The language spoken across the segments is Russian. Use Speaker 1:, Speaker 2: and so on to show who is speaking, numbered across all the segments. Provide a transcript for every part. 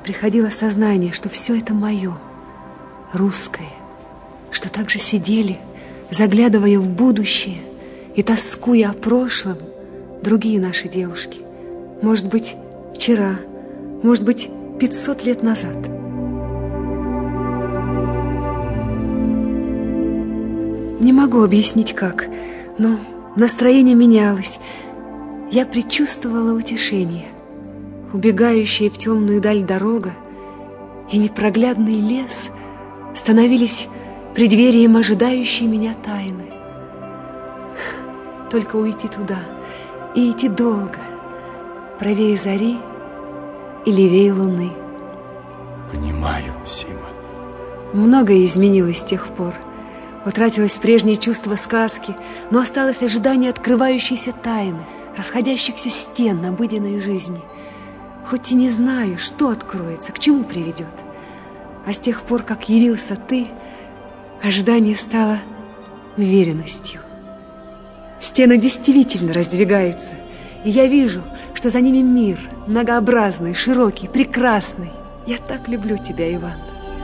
Speaker 1: приходило сознание, что все это мое, русское, что также сидели, заглядывая в будущее и тоскуя о прошлом, другие наши девушки. Может быть, вчера, может быть, 500 лет назад. Не могу объяснить как, но настроение менялось. Я предчувствовала утешение. Убегающая в темную даль дорога и непроглядный лес становились преддверием ожидающей меня тайны. Только уйти туда и идти долго, правее зари и левее луны.
Speaker 2: Понимаю, Сима.
Speaker 1: Многое изменилось с тех пор. Утратилось прежнее чувство сказки, но осталось ожидание открывающейся тайны, расходящихся стен обыденной жизни. Хоть и не знаю, что откроется, к чему приведет. А с тех пор, как явился ты, ожидание стало уверенностью. Стены действительно раздвигаются, и я вижу, что за ними мир, многообразный, широкий, прекрасный. Я так люблю тебя, Иван.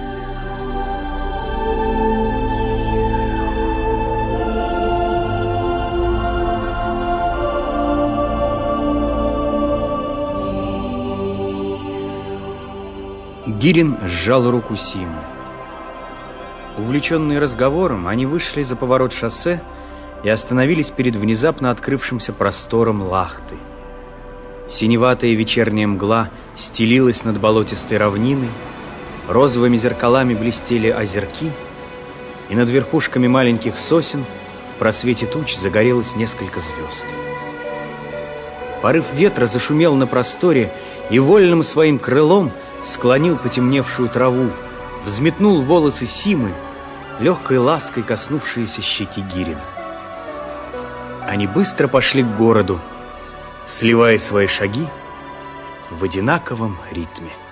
Speaker 3: Гирин сжал руку Симы. Увлеченные разговором, они вышли за поворот шоссе и остановились перед внезапно открывшимся простором Лахты. Синеватая вечерняя мгла стелилась над болотистой равниной, розовыми зеркалами блестели озерки, и над верхушками маленьких сосен в просвете туч загорелось несколько звезд. Порыв ветра зашумел на просторе и вольным своим крылом склонил потемневшую траву, взметнул волосы Симы, легкой лаской коснувшиеся щеки Гирина. Они быстро пошли к городу, сливая свои шаги в одинаковом ритме.